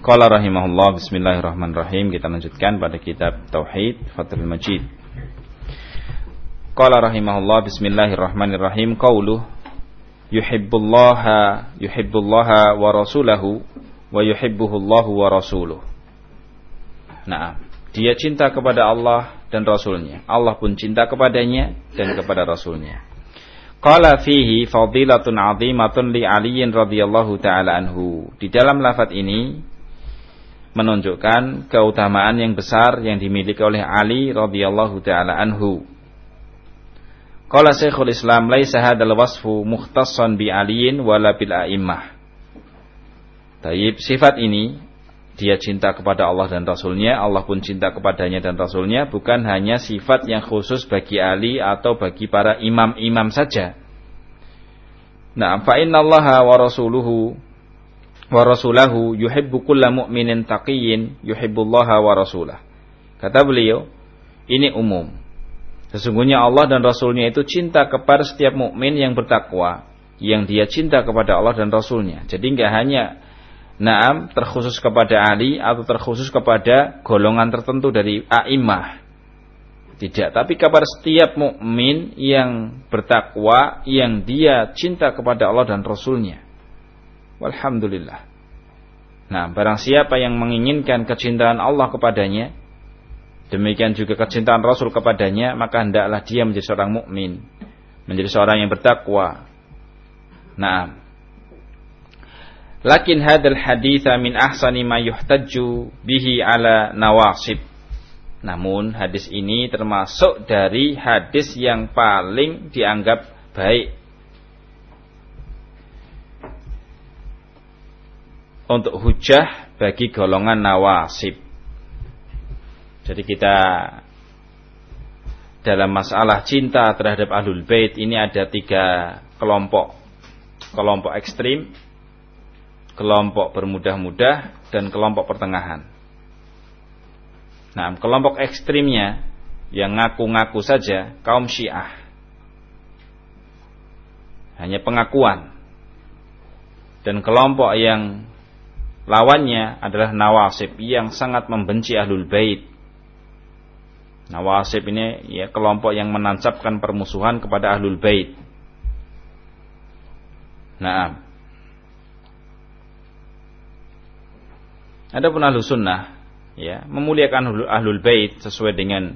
Qala rahimahullah, bismillahirrahmanirrahim. Kita lanjutkan pada kitab Tauhid Fathul Majid. Qala rahimahullah, bismillahirrahmanirrahim. Qauluh yuhibbullaha wa rasulahu wa yuhibbuhullahu wa rasuluh. Nah, dia cinta kepada Allah dan Rasulnya. Allah pun cinta kepadanya dan kepada Rasulnya. Qala fihi fadilatun 'azimatun li Aliyin radhiyallahu ta'ala anhu. Di dalam lafaz ini menunjukkan keutamaan yang besar yang dimiliki oleh Ali radhiyallahu ta'ala anhu. Qala Syekhul Islam, laisa hadzal wasfu mukhtassan bi Aliyin wala bil a'immah. Taib, sifat ini, dia cinta kepada Allah dan Rasulnya, Allah pun cinta kepadanya dan Rasulnya, bukan hanya sifat yang khusus bagi Ali atau bagi para imam-imam saja. Nah, fa innallaha wa rasulahu yuhibbu kulla mu'minin taqiyyin yuhibbullaha wa rasulah. Kata beliau, ini umum. Sesungguhnya Allah dan Rasulnya itu cinta kepada setiap mukmin yang bertakwa, yang dia cinta kepada Allah dan Rasulnya. Jadi enggak hanya terkhusus kepada Ali atau terkhusus kepada golongan tertentu dari a'immah. Tidak, tapi kepada setiap mukmin yang bertakwa, yang dia cinta kepada Allah dan Rasulnya. Walhamdulillah. Nah, barang siapa yang menginginkan kecintaan Allah kepadanya, demikian juga kecintaan Rasul kepadanya, maka hendaklah dia menjadi seorang mukmin, menjadi seorang yang bertakwa. Nah, lakin hadzal haditsa min ahsani ma yuhtajju bihi ala nawasib. Namun hadis ini termasuk dari hadis yang paling dianggap baik untuk hujah bagi golongan nawasib. Jadi kita dalam masalah cinta terhadap Ahlul Bait ini ada 3 kelompok. Kelompok ekstrim, kelompok bermudah-mudah, dan kelompok pertengahan. Nah, kelompok ekstrimnya yang ngaku-ngaku saja, kaum Syiah. Hanya pengakuan. Dan kelompok yang lawannya adalah Nawasib yang sangat membenci Ahlul Bait. Nawasib ini ya kelompok yang menancapkan permusuhan kepada Ahlul Bait. Nah, adapun Ahlus Sunnah ya memuliakan Ahlul Bait sesuai dengan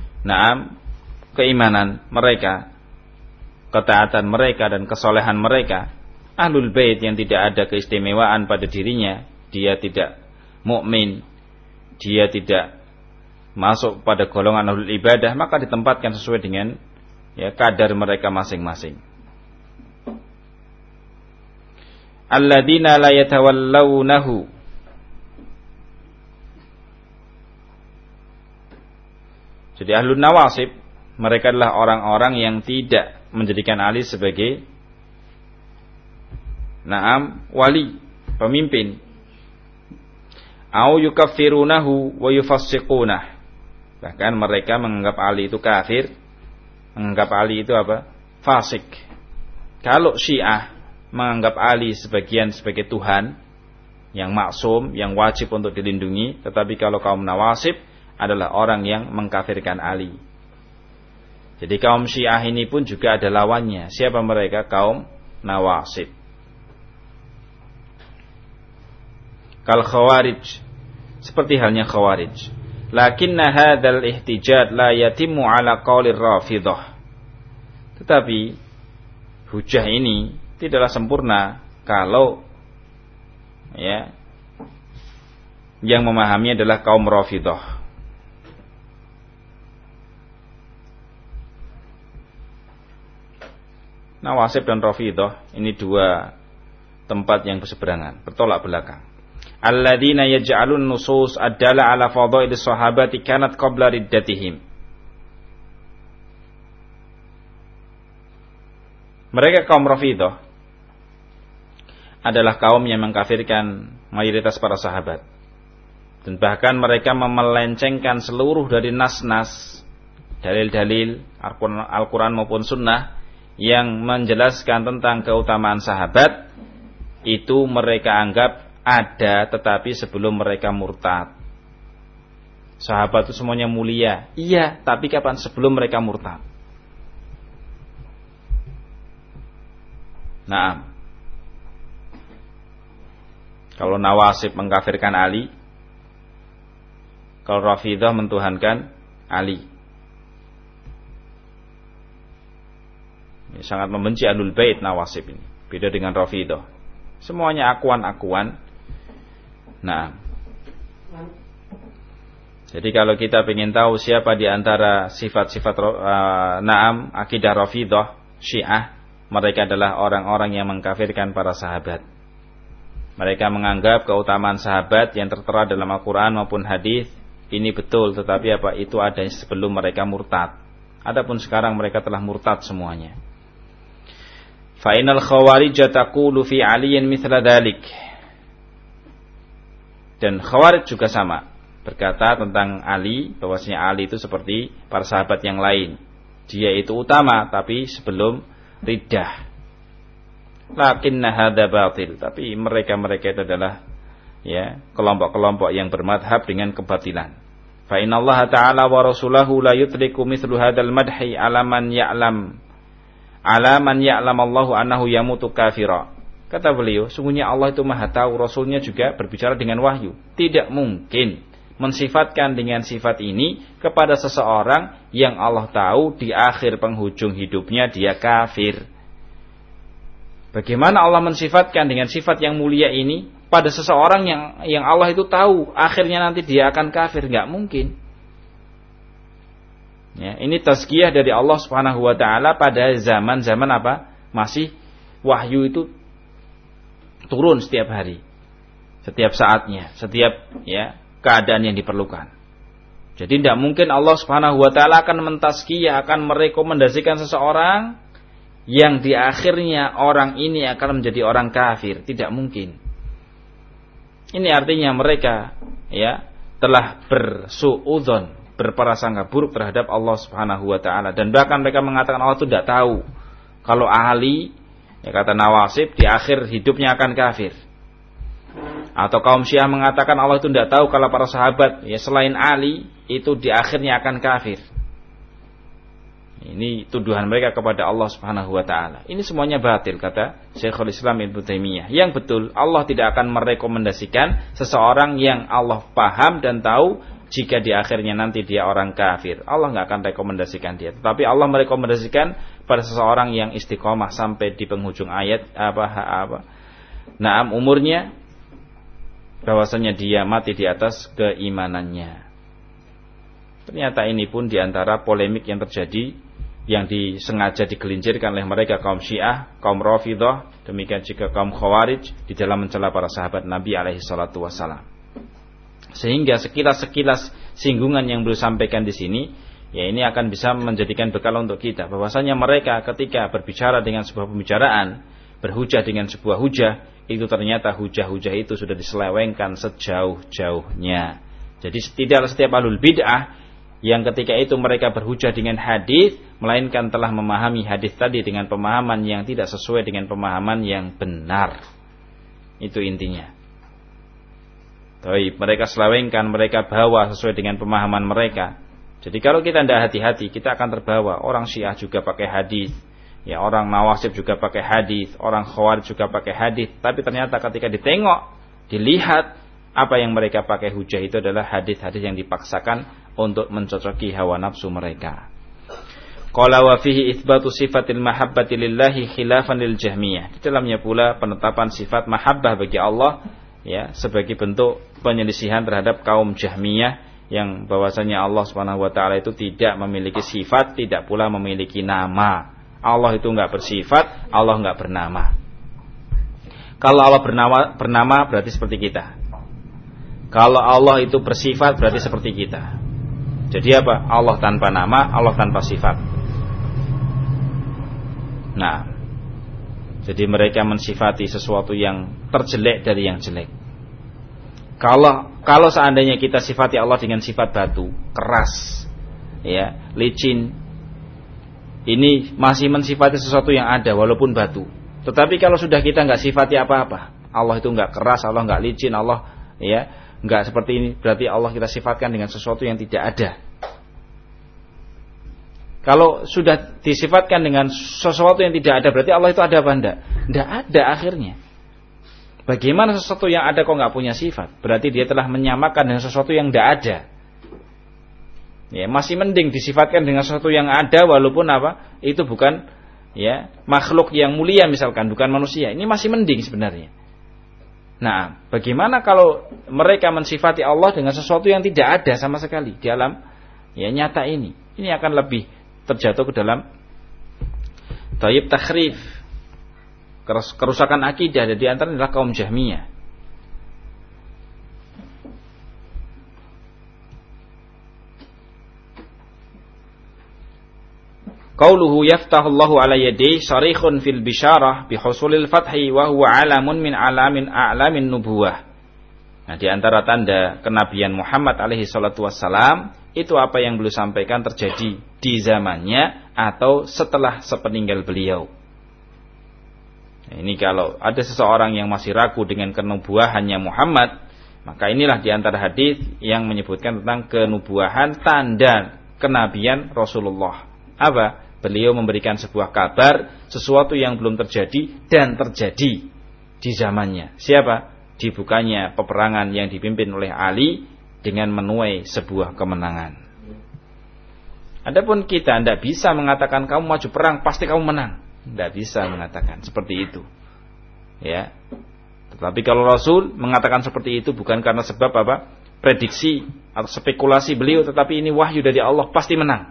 keimanan mereka, ketaatan mereka dan kesolehan mereka. Ahlul Bait yang tidak ada keistimewaan pada dirinya, dia tidak mukmin, dia tidak masuk pada golongan ahlul ibadah, maka ditempatkan sesuai dengan ya kadar mereka masing-masing. Alladzina la yatawallawnahu. Jadi ahlun nawasib, mereka adalah orang-orang yang tidak menjadikan Ali sebagai wali, pemimpin. Au yukaffirunahu wa yufassiqunah. Bahkan mereka menganggap Ali itu kafir, menganggap Ali itu fasik. Kalau Syiah menganggap Ali sebagai Tuhan yang maksum, yang wajib untuk dilindungi, tetapi kalau kaum Nawasib adalah orang yang mengkafirkan Ali. Jadi kaum Syiah ini pun juga ada lawannya. Siapa mereka? Kaum Nawasib. Kal Khawarij, seperti halnya Khawarij. Lakinna hadzal ihtijaj la yatimmu ala qaulir Rafidhah. Tetapi hujah ini tidaklah sempurna kalau ya yang memahami adalah kaum Rafidhah. Nawasib dan Rafidhah ini 2 tempat yang berseberangan, bertolak belakang. Alladzina yaj'alun nusus adala ala fadailis sahabati kanat qabla riddatihim. Mereka kaum Rafidhah adalah kaum yang mengkafirkan mayoritas para sahabat. Dan bahkan mereka memelencengkan seluruh dari nas-nas, dalil-dalil Al-Quran maupun Sunnah yang menjelaskan tentang keutamaan sahabat. Itu mereka anggap ada, tetapi sebelum mereka murtad. Sahabat itu semuanya mulia. Iya, tapi kapan? Sebelum mereka murtad. Nah, kalau Nawasib mengkafirkan Ali, kalau Rafidhah mentuhankan Ali. Ini sangat membenci Ahlul Bait Nawasib ini. Beda dengan Rafidhah. Semuanya akuan-akuan. Nah, jadi kalau kita ingin tahu siapa di antara sifat-sifat akidah Rafidhah, Syiah, mereka adalah orang-orang yang mengkafirkan para sahabat. Mereka menganggap keutamaan sahabat yang tertera dalam Al-Quran maupun hadis ini betul, tetapi itu ada sebelum mereka murtad. Adapun sekarang mereka telah murtad semuanya. Fa innal khawarij taqulu fi aliyin mithla dzalik. Dan Khawarij juga sama, berkata tentang Ali, bahwasanya Ali itu seperti para sahabat yang lain. Dia itu utama, tapi sebelum riddah. Lakinna hadza batil, tapi mereka itu adalah kelompok-kelompok yang bermadhab dengan kebatilan. Fa innallaha ta'ala wa rasulahu la yutliqu mithlu hadzal madhi ala man ya'lam Allahu annahu yamutu kafira. Kata beliau, sungguhnya Allah itu Maha tahu, Rasulnya juga berbicara dengan wahyu. Tidak mungkin mensifatkan dengan sifat ini kepada seseorang yang Allah tahu di akhir penghujung hidupnya dia kafir. Bagaimana Allah mensifatkan dengan sifat yang mulia ini pada seseorang yang Allah itu tahu akhirnya nanti dia akan kafir? Enggak mungkin. Ya, ini tazkiyah dari Allah Subhanahu wa taala pada zaman-zaman apa? Masih wahyu itu turun setiap hari, setiap saatnya, setiap keadaan yang diperlukan. Jadi tidak mungkin Allah Subhanahu wa taala akan mentazkiyah, akan merekomendasikan seseorang yang di akhirnya orang ini akan menjadi orang kafir. Tidak mungkin. Ini artinya mereka telah bersuudzon, berprasangka buruk terhadap Allah Subhanahu wa taala, dan bahkan mereka mengatakan Allah itu tidak tahu kalau Ali, kata Nawasib, di akhir hidupnya akan kafir. Atau kaum Syiah mengatakan Allah itu tidak tahu kalau para sahabat selain Ali itu di akhirnya akan kafir. Ini tuduhan mereka kepada Allah Subhanahu wa taala. Ini semuanya batil, kata Syekhul Islam Ibnu Taimiyah. Yang betul, Allah tidak akan merekomendasikan seseorang yang Allah paham dan tahu jika di akhirnya nanti dia orang kafir. Allah enggak akan rekomendasikan dia. Tetapi Allah merekomendasikan pada seseorang yang istiqomah sampai di penghujung ayat umurnya, bahwasanya dia mati di atas keimanannya. Ternyata ini pun diantara polemik yang terjadi, yang disengaja digelincirkan oleh mereka kaum Syiah, kaum Rafidhah, demikian juga kaum Khawarij di dalam mencela para sahabat Nabi alaihi salatu wassalam. Sehingga sekilas singgungan yang beliau sampaikan di sini, ini akan bisa menjadikan bekal untuk kita, bahwasanya mereka ketika berbicara dengan sebuah pembicaraan, berhujah dengan sebuah hujah, itu ternyata hujah-hujah itu sudah diselewengkan sejauh-jauhnya. Jadi tidaklah setiap ahlul bid'ah yang ketika itu mereka berhujah dengan hadis, melainkan telah memahami hadis tadi dengan pemahaman yang tidak sesuai dengan pemahaman yang benar. Itu intinya. Mereka selewengkan, mereka bawa sesuai dengan pemahaman mereka. Jadi kalau kita tidak hati-hati, kita akan terbawa. Orang Syiah juga pakai hadis, orang Nawasib juga pakai hadis, orang Khawarij juga pakai hadis. Tapi ternyata ketika dilihat apa yang mereka pakai hujah itu adalah hadis-hadis yang dipaksakan untuk mencocoki hawa nafsu mereka. Qala wa fihi itsbatu sifatil mahabbati lillahi khilafan lil Jahmiyah. Di dalamnya pula penetapan sifat mahabbah bagi Allah sebagai bentuk penyelisihan terhadap kaum Jahmiyah yang bahwasanya Allah Subhanahu wa taala itu tidak memiliki sifat, tidak pula memiliki nama. Allah itu enggak bersifat, Allah enggak bernama. Kalau Allah bernama berarti seperti kita. Kalau Allah itu bersifat berarti seperti kita. Jadi apa? Allah tanpa nama, Allah tanpa sifat. Nah, jadi mereka mensifati sesuatu yang terjelek dari yang jelek. Kalau seandainya kita sifati Allah dengan sifat batu, keras, licin, ini masih mensifati sesuatu yang ada walaupun batu. Tetapi kalau sudah kita nggak sifati apa-apa, Allah itu enggak keras, Allah enggak licin, Allah ya enggak seperti ini, berarti Allah kita sifatkan dengan sesuatu yang tidak ada. Kalau sudah disifatkan dengan sesuatu yang tidak ada, berarti Allah itu ada apa enggak? Enggak ada akhirnya. Bagaimana sesuatu yang ada kok enggak punya sifat? Berarti dia telah menyamakan dengan sesuatu yang enggak ada. Ya, masih mending disifatkan dengan sesuatu yang ada walaupun apa? Itu bukan ya makhluk yang mulia misalkan, bukan manusia. Ini masih mending sebenarnya. Nah, bagaimana kalau mereka mensifati Allah dengan sesuatu yang tidak ada sama sekali di alam ya nyata ini? Ini akan lebih terjatuh ke dalam tayyib takhrif, kerusakan akidah. Di antara adalah kaum Jahmiyah. Qauluhu yaftahullahu ala yadayhi sarikhun fil bisyarah bihusulil fathi wa huwa alamun min a'lamin nubuwah. Nah, di antara tanda kenabian Muhammad alaihi salatu wassalam itu apa yang beliau sampaikan terjadi di zamannya atau setelah sepeninggal beliau. Nah, ini kalau ada seseorang yang masih ragu dengan kenubuahannya Muhammad, maka inilah di antara hadis yang menyebutkan tentang kenubuahan, tanda kenabian Rasulullah. Apa? Beliau memberikan sebuah kabar sesuatu yang belum terjadi dan terjadi di zamannya. Siapa? Dibukanya peperangan yang dipimpin oleh Ali dengan menuai sebuah kemenangan. Adapun kita tidak bisa mengatakan kamu maju perang pasti kamu menang. Tidak bisa mengatakan seperti itu. Ya. Tetapi kalau Rasul mengatakan seperti itu bukan karena sebab apa? Prediksi atau spekulasi beliau, tetapi ini wahyu dari Allah, pasti menang.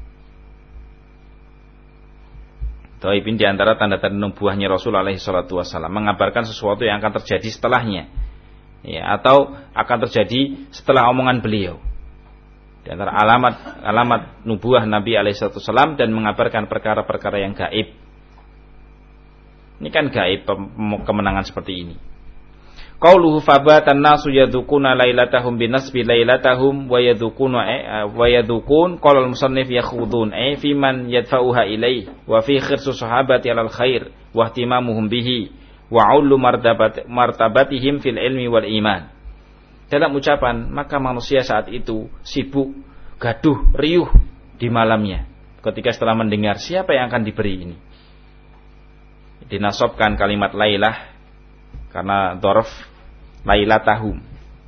Taib ini diantara tanda-tanda nubuahnya Rasul alaihi salatu wassalam, mengabarkan sesuatu yang akan terjadi setelahnya, ya, atau akan terjadi setelah omongan beliau. Di antara alamat nubuah Nabi alaihi salatu wassalam dan mengabarkan perkara-perkara yang gaib. Ini kan gaib kemenangan seperti ini. Qauluhu fabatan nasu yadukuna lailatahum binasbi lailatahum wa yadukun qala al-musannif yakhudun fi man yadfa'uha ilaih wa fi khirsu sahabati alal khair wa ihtimamuhum bihi wa 'ullu martabatihim fil ilmi wal iman. Dalam ucapan, maka manusia saat itu sibuk, gaduh, riuh di malamnya ketika setelah mendengar siapa yang akan diberi ini. Dinasobkan kalimat lailah karena dzarf lailatahum.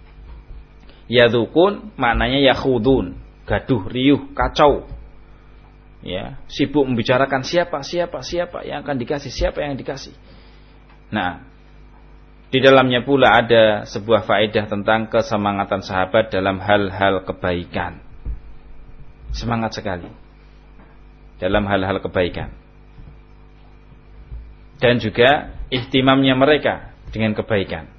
Yadukun maknanya yakhudun, gaduh, riuh, kacau. Ya, sibuk membicarakan siapa yang akan dikasih, siapa yang dikasih. Nah, di dalamnya pula ada sebuah faedah tentang kesemangatan sahabat dalam hal-hal kebaikan. Semangat sekali dalam hal-hal kebaikan. Dan juga ihtimamnya mereka dengan kebaikan.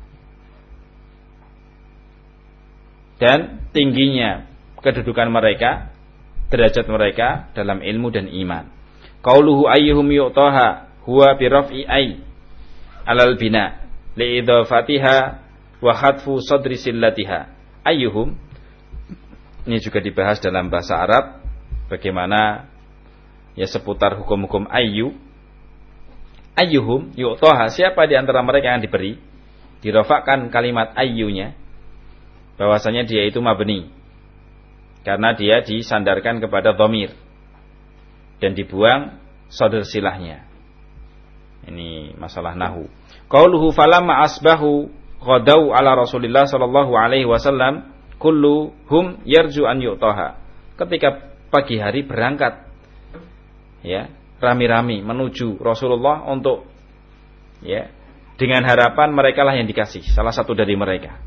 Dan tingginya kedudukan mereka, derajat mereka dalam ilmu dan iman. Qauluhu ayyuhum yu'taha huwa bi raf'i ay alal bina li idafatiha wa khatfu sadri sillatiha. Ayyuhum ini juga dibahas dalam bahasa Arab bagaimana ya seputar hukum-hukum ayyu. Ayyuhum yu'taha, siapa di antara mereka yang diberi, dirafakkan kalimat ayyunya bahwasanya dia itu mabni karena dia disandarkan kepada dhamir dan dibuang sadr silahnya. Ini masalah nahu. Qauluhu falamma asbahu ghadau ala Rasulillah sallallahu alaihi wasallam kulluhum yarju an yu'taha. Ketika pagi hari berangkat ya rami-rami menuju Rasulullah untuk ya dengan harapan merekalah yang dikasih, salah satu dari mereka.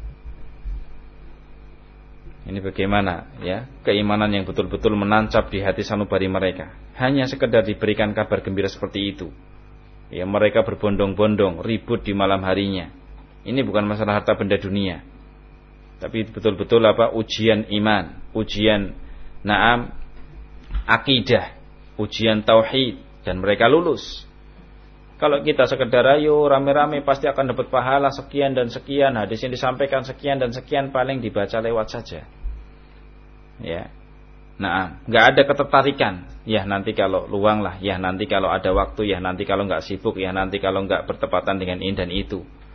Ini bagaimana ya keimanan yang betul-betul menancap di hati sanubari mereka. Hanya sekedar diberikan kabar gembira seperti itu. Ya, mereka berbondong-bondong ribut di malam harinya. Ini bukan masalah harta benda dunia, tapi betul-betul ujian iman, ujian na'am akidah, ujian tauhid, dan mereka lulus. Kalau kita sekedar ayo rame-rame pasti akan dapat pahala sekian dan sekian, hadis yang disampaikan sekian dan sekian, paling dibaca lewat saja. Ya. Nah, enggak ada ketertarikan. Ya nanti kalau luang lah, ya nanti kalau ada waktu, ya nanti kalau enggak sibuk, ya nanti kalau enggak bertepatan dengan ini dan itu.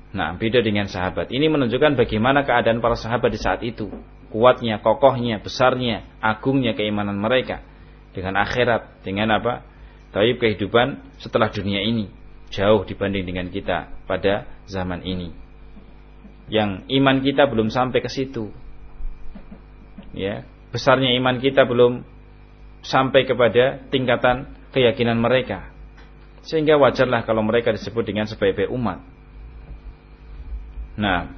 Nah, beda dengan sahabat. Ini menunjukkan bagaimana keadaan para sahabat di saat itu. Kuatnya, kokohnya, besarnya, agungnya keimanan mereka dengan akhirat, dengan apa? Taib kehidupan setelah dunia ini. Jauh dibanding dengan kita pada zaman ini. Yang iman kita belum sampai ke situ. Ya, besarnya iman kita belum sampai kepada tingkatan keyakinan mereka. Sehingga wajarlah kalau mereka disebut dengan sebaik-baik umat. Nah,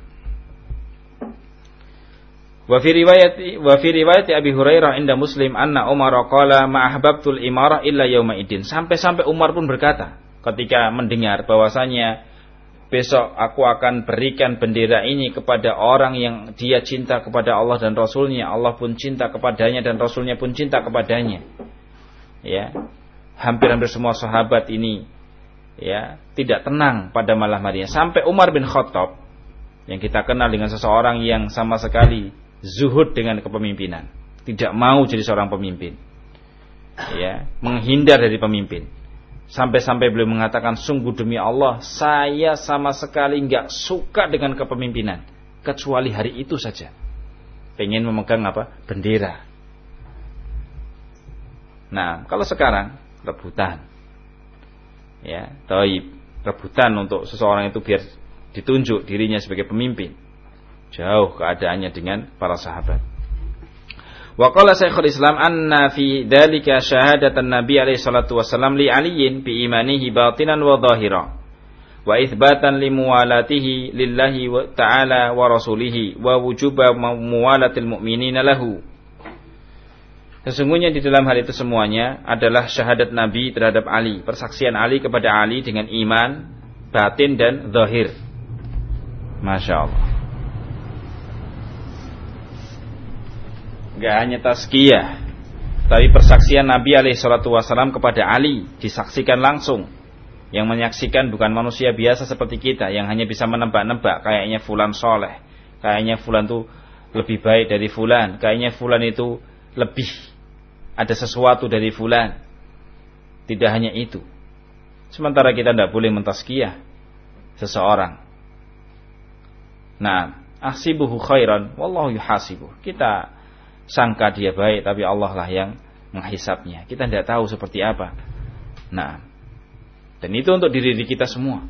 wa fi riwayat Abi Hurairah inda Muslim anna Umar qala ma ahbabtul imarah illa yauma idin. Sampai Umar pun berkata ketika mendengar bahwasanya besok aku akan berikan bendera ini kepada orang yang dia cinta kepada Allah dan Rasulnya, Allah pun cinta kepadanya dan Rasulnya pun cinta kepadanya. Ya, hampir-hampir semua sahabat ini ya tidak tenang pada malam harinya. Sampai Umar bin Khattab yang kita kenal dengan seseorang yang sama sekali zuhud dengan kepemimpinan, tidak mau jadi seorang pemimpin, ya, menghindar dari pemimpin. Sampai-sampai beliau mengatakan, sungguh demi Allah, saya sama sekali nggak suka dengan kepemimpinan, kecuali hari itu saja. Pengen memegang apa? Bendera. Nah, kalau sekarang rebutan, ya, taib, rebutan untuk seseorang itu biar ditunjuk dirinya sebagai pemimpin. Jauh keadaannya dengan para sahabat. Wa qala Syekhul Islam anna fi dzalika syahadatan Nabi alaihi salatu wasallam li Aliyin bi imanihi batinan wa dhahira wa itsbatan li muwalatihi lillahi wa ta'ala wa rasulihi wa wujuba muwalatil mu'minina lahu. Sesungguhnya di dalam hal itu semuanya adalah syahadat Nabi terhadap Ali, persaksian Ali kepada Ali dengan iman, batin dan zahir. Masya Allah. Gak hanya tazkiyah, tapi persaksian Nabi SAW kepada Ali disaksikan langsung. Yang menyaksikan bukan manusia biasa seperti kita, yang hanya bisa menebak-nebak, kayaknya fulan soleh, kayaknya fulan itu lebih baik dari fulan, kayaknya fulan itu lebih ada sesuatu dari fulan. Tidak hanya itu. Sementara kita tidak boleh mentazkiyah seseorang. Nah, ahsibuhu khairan wallahu yuhasibuh. Kita sangka dia baik, tapi Allah lah yang menghisapnya. Kita tidak tahu seperti apa. Nah, dan itu untuk diri kita semua.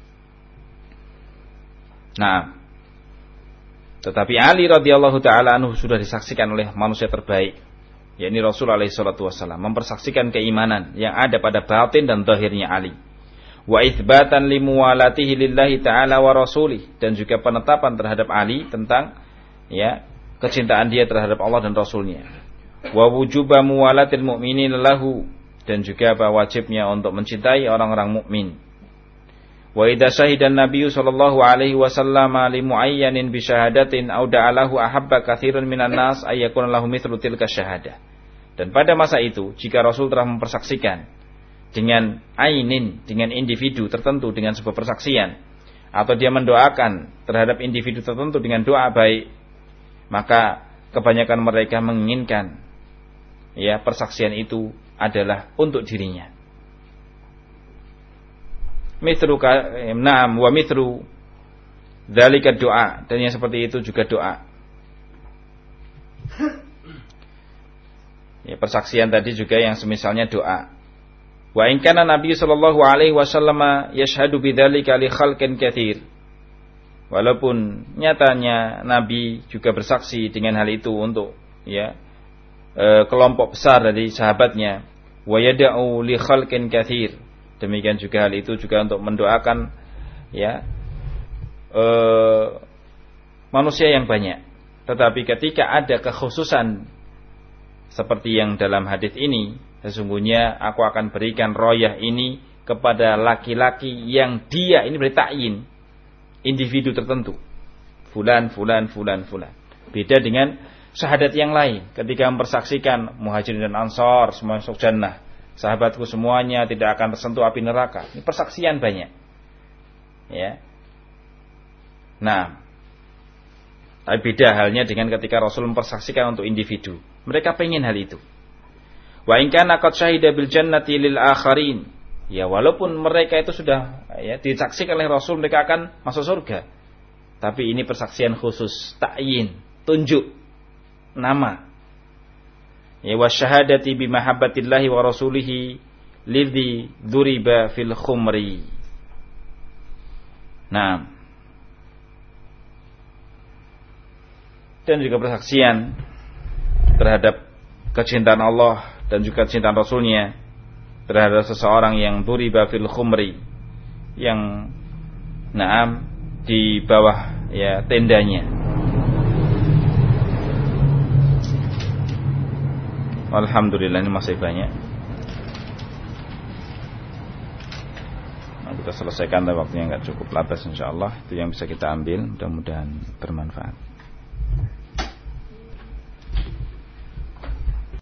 Nah, tetapi Ali radhiyallahu taala anhu sudah disaksikan oleh manusia terbaik, yakni Rasul alaihi salatu wasallam, mempersaksikan keimanan yang ada pada batin dan zahirnya Ali. Wa itsbatan limuwalatihi lillahi ta'ala wa rasulih, dan juga penetapan terhadap Ali tentang ya kecintaan dia terhadap Allah dan Rasulnya. Wa wujuba muwalatil mu'minin lahu, dan juga bahwa wajibnya untuk mencintai orang-orang mukmin. Wa idza syahidan nabiyyu sallallahu alaihi wasallam li muayyanin bi syahadatin aw da'alahu ahabba katsiran minan nas ayyakuna lahu mithlu tilka syahadah. Dan pada masa itu, jika Rasul telah mempersaksikan dengan ainin, dengan individu tertentu dengan sebuah persaksian, atau dia mendoakan terhadap individu tertentu dengan doa baik, maka kebanyakan mereka menginginkan ya persaksian itu adalah untuk dirinya. Mithlu na'am wa mithlu dzalika doa, dan yang seperti itu juga doa. Ya, persaksian tadi juga yang semisalnya doa. Wa in kana Nabi sallallahu alaihi wasallam yashhadu bidzalika li khalqin katsir. Walaupun nyatanya Nabi juga bersaksi dengan hal itu untuk ya kelompok besar dari sahabatnya, wa yad'u li khalqin katsir. Demikian juga hal itu juga untuk mendoakan ya manusia yang banyak. Tetapi ketika ada kekhususan seperti yang dalam hadis ini, sesungguhnya aku akan berikan royah ini kepada laki-laki yang dia ini bertakyin individu tertentu, fulan. Beda dengan syahadat yang lain ketika mempersaksikan Muhajirin dan Ansor semua masuk jannah, sahabatku semuanya tidak akan tersentuh api neraka. Ini persaksian banyak, ya. Nah, tapi beda halnya dengan ketika Rasul mempersaksikan untuk individu. Mereka pengen hal itu. Wa in kana qad syahida bil jannati lil akharin Ya walaupun mereka itu sudah disaksikan oleh Rasul mereka akan masuk surga. Tapi ini persaksian khusus, ta'yin, tunjuk nama. Ya wasyahadati bimahabbatillahi wa rasulihi lidzi dzuriba fil khumri. Nah. Dan juga persaksian terhadap kecintaan Allah dan juga kecintaan Rasulnya terhadap seseorang yang duriba fil khumri, yang di bawah tendanya. Alhamdulillah, ini masih banyak. Kita selesaikan, tapi waktunya nggak cukup, labas insyaallah. Itu yang bisa kita ambil, mudah-mudahan bermanfaat.